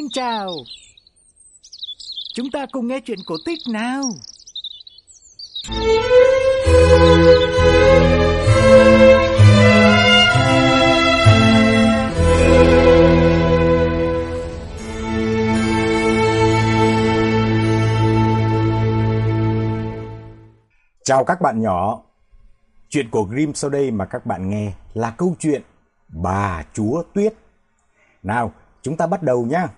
chào. Chúng ta cùng nghe chuyện cổ tích nào. Chào các bạn nhỏ. Chuyện của Grimm sau đây mà các bạn nghe là câu chuyện Bà Chúa Tuyết. Nào, chúng ta bắt đầu nhé.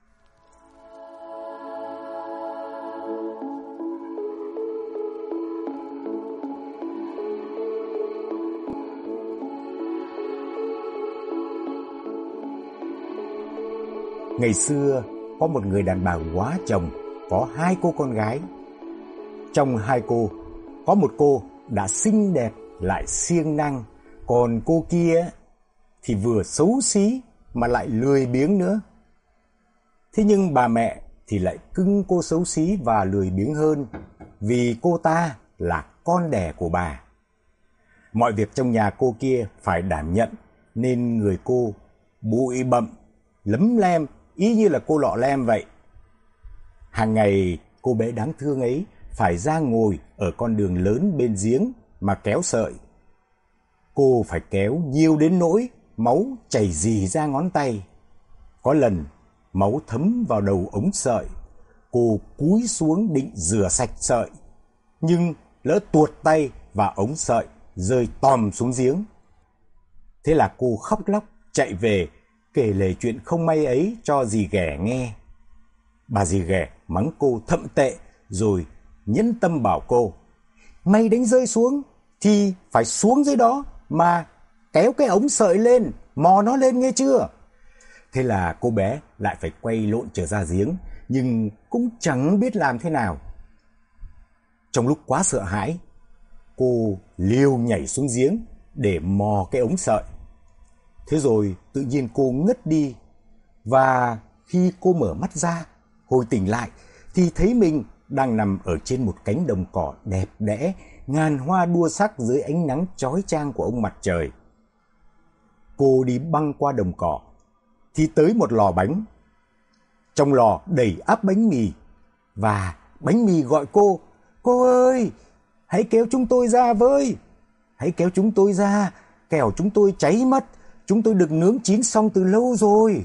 Ngày xưa, có một người đàn bà quá chồng, có 2 cô con gái. Trong 2 cô, có một cô đã xinh đẹp lại siêng năng, còn cô kia thì vừa xấu xí mà lại lười biếng nữa. Thế nhưng bà mẹ thì lại cưng cô xấu xí và lười biếng hơn, vì cô ta là con đẻ của bà. Mọi việc trong nhà cô kia phải đảm nhận, nên người cô bụi bặm, lấm lem, y như là cô lọ lem vậy. Hàng ngày cô bé đáng thương ấy phải ra ngồi ở con đường lớn bên giếng mà kéo sợi. Cô phải kéo nhiều đến nỗi máu chảy rỉ ra ngón tay. Có lần máu thấm vào đầu ống sợi, cô cúi xuống định rửa sạch sợi, nhưng lỡ tuột tay và ống sợi rơi tòm xuống giếng. Thế là cô khóc lóc chạy về kể lể chuyện không may ấy cho dì ghẻ nghe. Bà dì ghẻ mắng cô thậm tệ rồi nhẫn tâm bảo cô: mày đánh rơi xuống thì phải xuống dưới đó mà kéo cái ống sợi lên, mò nó lên nghe chưa. Thế là cô bé lại phải quay lộn trở ra giếng, nhưng cũng chẳng biết làm thế nào. Trong lúc quá sợ hãi, cô liều nhảy xuống giếng để mò cái ống sợi. Thế rồi tự nhiên cô ngất đi, và khi cô mở mắt ra, hồi tỉnh lại thì thấy mình đang nằm ở trên một cánh đồng cỏ đẹp đẽ, ngàn hoa đua sắc dưới ánh nắng chói chang của ông mặt trời. Cô đi băng qua đồng cỏ thì tới một lò bánh. Trong lò đầy ắp bánh mì, và bánh mì gọi cô: cô ơi, hãy kéo chúng tôi ra với, hãy kéo chúng tôi ra, kẻo chúng tôi cháy mất, chúng tôi được nướng chín xong từ lâu rồi.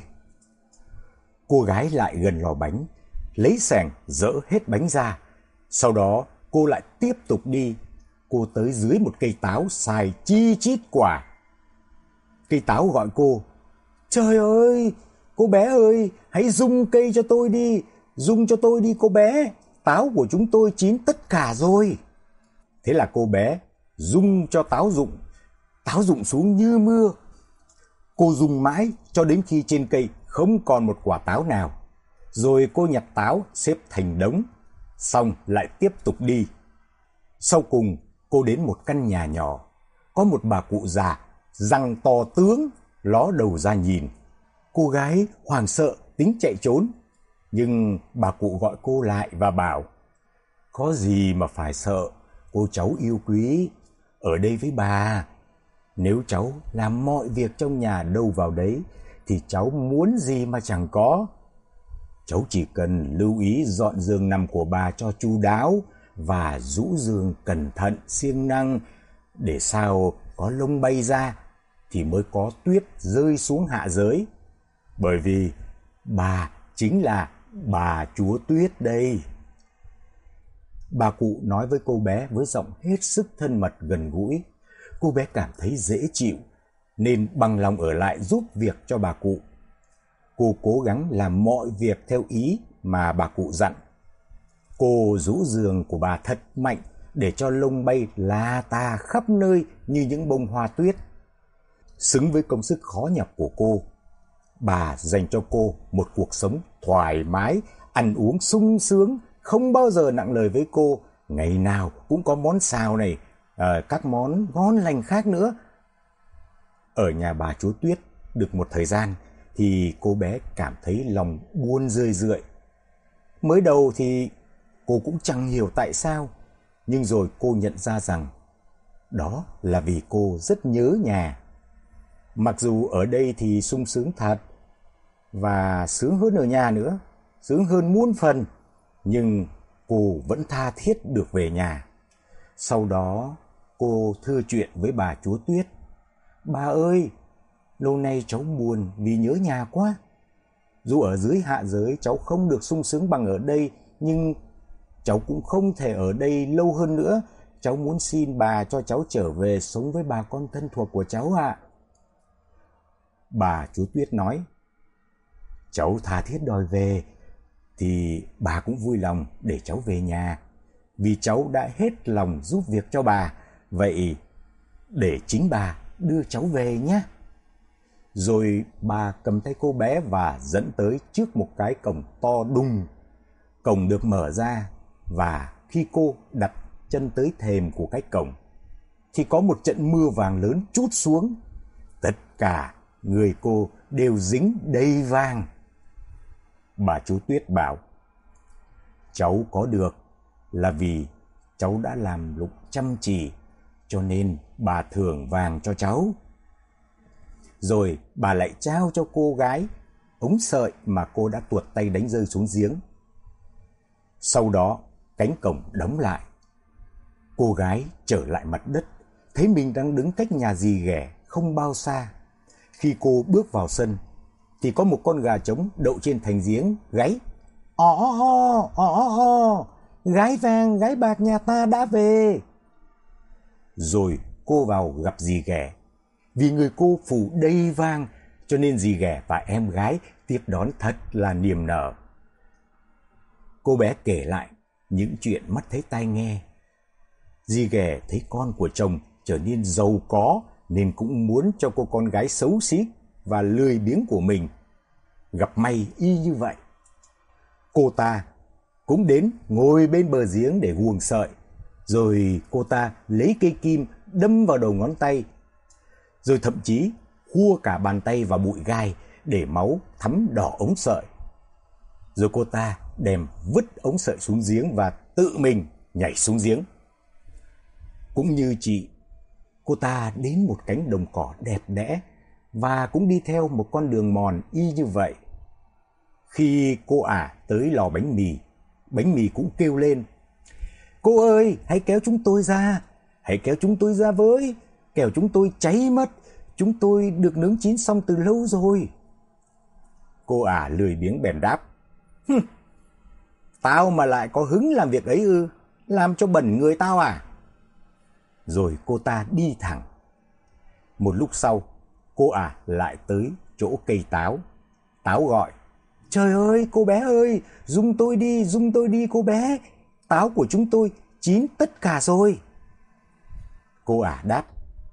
Cô gái lại gần lò bánh, lấy xẻng dỡ hết bánh ra. Sau đó cô lại tiếp tục đi. Cô tới dưới một cây táo xài chi chít quả. Cây táo gọi cô: trời ơi, cô bé ơi, hãy rung cây cho tôi đi, rung cho tôi đi cô bé, táo của chúng tôi chín tất cả rồi. Thế là cô bé rung cho táo rụng xuống như mưa. Cô rung mãi cho đến khi trên cây không còn một quả táo nào. Rồi cô nhặt táo xếp thành đống, xong lại tiếp tục đi. Sau cùng cô đến một căn nhà nhỏ. Có một bà cụ già, răng to tướng, ló đầu ra nhìn. Cô gái hoảng sợ tính chạy trốn, nhưng bà cụ gọi cô lại và bảo: có gì mà phải sợ, cô cháu yêu quý, ở đây với bà. Nếu cháu làm mọi việc trong nhà đâu vào đấy thì cháu muốn gì mà chẳng có. Cháu chỉ cần lưu ý dọn giường nằm của bà cho chu đáo và rũ giường cẩn thận siêng năng, để sao có lông bay ra thì mới có tuyết rơi xuống hạ giới. Bởi vì bà chính là bà Chúa Tuyết đây. Bà cụ nói với cô bé với giọng hết sức thân mật gần gũi. Cô bé cảm thấy dễ chịu nên bằng lòng ở lại giúp việc cho bà cụ. Cô cố gắng làm mọi việc theo ý mà bà cụ dặn. Cô rũ giường của bà thật mạnh để cho lông bay la ta khắp nơi như những bông hoa tuyết. Xứng với công sức khó nhọc của cô, bà dành cho cô một cuộc sống thoải mái, ăn uống sung sướng, không bao giờ nặng lời với cô. Ngày nào cũng có món xào này, các món ngon lành khác nữa. Ở nhà bà Chúa Tuyết được một thời gian thì cô bé cảm thấy lòng buồn rười rượi. Mới đầu thì cô cũng chẳng hiểu tại sao, nhưng rồi cô nhận ra rằng đó là vì cô rất nhớ nhà. Mặc dù ở đây thì sung sướng thật, và sướng hơn ở nhà nữa, sướng hơn muôn phần. Nhưng cô vẫn tha thiết được về nhà. Sau đó cô thưa chuyện với bà chúa Tuyết. Bà ơi, lâu nay cháu buồn vì nhớ nhà quá. Dù ở dưới hạ giới cháu không được sung sướng bằng ở đây, nhưng cháu cũng không thể ở đây lâu hơn nữa. Cháu muốn xin bà cho cháu trở về sống với bà con thân thuộc của cháu ạ. Bà chúa Tuyết nói, cháu tha thiết đòi về thì bà cũng vui lòng để cháu về nhà, vì cháu đã hết lòng giúp việc cho bà. Vậy để chính bà đưa cháu về nhé. Rồi bà cầm tay cô bé và dẫn tới trước một cái cổng to đùng. Cổng được mở ra, và khi cô đặt chân tới thềm của cái cổng thì có một trận mưa vàng lớn trút xuống. Tất cả người cô đều dính đầy vàng. Bà chúa Tuyết bảo, cháu có được là vì cháu đã làm lụng chăm chỉ, cho nên bà thưởng vàng cho cháu. Rồi bà lại trao cho cô gái ống sợi mà cô đã tuột tay đánh rơi xuống giếng. Sau đó cánh cổng đóng lại. Cô gái trở lại mặt đất, thấy mình đang đứng cách nhà dì ghẻ không bao xa. Khi cô bước vào sân thì có một con gà trống đậu trên thành giếng gáy: gái vàng gái bạc nhà ta đã về. Rồi cô vào gặp dì ghẻ. Vì người cô phủ đầy vàng, cho nên dì ghẻ và em gái tiếp đón thật là niềm nở. Cô bé kể lại những chuyện mắt thấy tai nghe. Dì ghẻ thấy con của chồng trở nên giàu có, nên cũng muốn cho cô con gái xấu xí và lười biếng của mình gặp may y như vậy. Cô ta cũng đến ngồi bên bờ giếng để guồng sợi. Rồi cô ta lấy cây kim đâm vào đầu ngón tay, rồi thậm chí khua cả bàn tay vào bụi gai để máu thấm đỏ ống sợi. Rồi cô ta đem vứt ống sợi xuống giếng và tự mình nhảy xuống giếng. Cũng như chị, cô ta đến một cánh đồng cỏ đẹp đẽ và cũng đi theo một con đường mòn y như vậy. Khi cô ả tới lò bánh mì cũng kêu lên: Cô ơi, hãy kéo chúng tôi ra, hãy kéo chúng tôi ra với, kẻo chúng tôi cháy mất, chúng tôi được nướng chín xong từ lâu rồi. Cô ả lười biếng bèn đáp: Tao mà lại có hứng làm việc ấy ư, làm cho bẩn người tao à? Rồi cô ta đi thẳng. Một lúc sau, cô ả lại tới chỗ cây táo. Táo gọi: Trời ơi, cô bé ơi, dung tôi đi cô bé, táo của chúng tôi chín tất cả rồi. Cô ả đáp: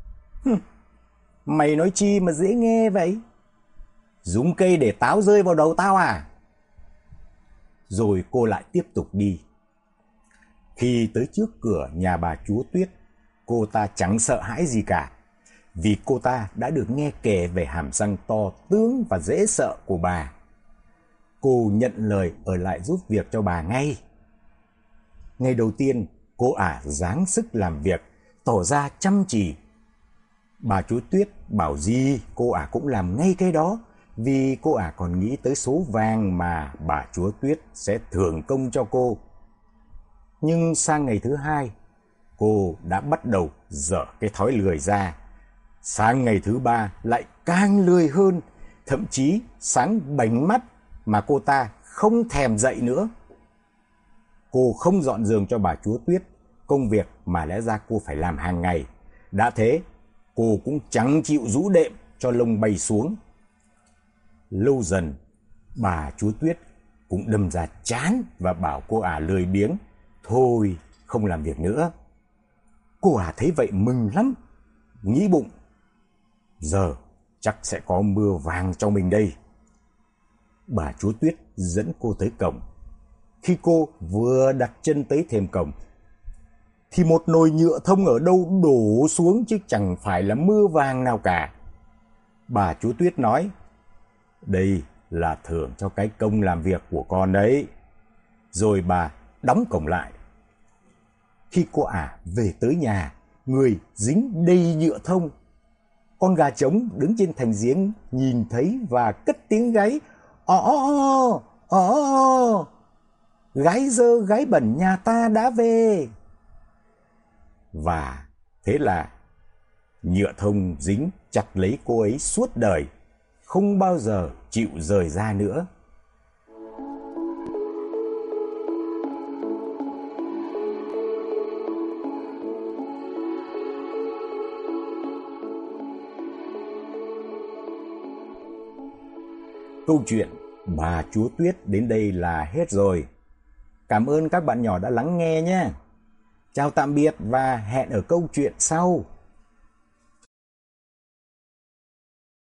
Mày nói chi mà dễ nghe vậy? Dung cây để táo rơi vào đầu tao à? Rồi cô lại tiếp tục đi. Khi tới trước cửa nhà bà chúa Tuyết, cô ta chẳng sợ hãi gì cả, vì cô ta đã được nghe kể về hàm răng to tướng và dễ sợ của bà. Cô nhận lời ở lại giúp việc cho bà ngay. Ngày đầu tiên, cô ả ráng sức làm việc, tỏ ra chăm chỉ. Bà chúa Tuyết bảo gì cô ả cũng làm ngay cái đó, vì cô ả còn nghĩ tới số vàng mà bà chúa Tuyết sẽ thưởng công cho cô. Nhưng sang ngày thứ hai, cô đã bắt đầu dở cái thói lười ra. Sang ngày thứ ba lại càng lười hơn, thậm chí sáng bảnh mắt mà cô ta không thèm dậy nữa. Cô không dọn giường cho bà chúa Tuyết, công việc mà lẽ ra cô phải làm hàng ngày. Đã thế, cô cũng chẳng chịu rũ đệm cho lông bay xuống. Lâu dần, bà chúa Tuyết cũng đâm ra chán và bảo cô ả lười biếng, thôi không làm việc nữa. Cô ả thấy vậy mừng lắm, nghĩ bụng: giờ chắc sẽ có mưa vàng cho mình đây. Bà chúa Tuyết dẫn cô tới cổng. Khi cô vừa đặt chân tới thềm cổng thì một nồi nhựa thông ở đâu đổ xuống, chứ chẳng phải là mưa vàng nào cả. Bà chúa Tuyết nói: Đây là thưởng cho cái công làm việc của con đấy. Rồi bà đóng cổng lại. Khi cô ả về tới nhà, người dính đầy nhựa thông. Con gà trống đứng trên thành giếng nhìn thấy và cất tiếng gáy: Ồ, ồ, gái dơ gái bẩn nhà ta đã về. Và thế là nhựa thông dính chặt lấy cô ấy suốt đời, không bao giờ chịu rời ra nữa. Câu chuyện Bà Chúa Tuyết đến đây là hết rồi. Cảm ơn các bạn nhỏ đã lắng nghe nhé. Chào tạm biệt và hẹn ở câu chuyện sau.